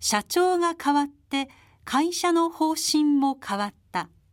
社長が変わって会社の方針も変わった。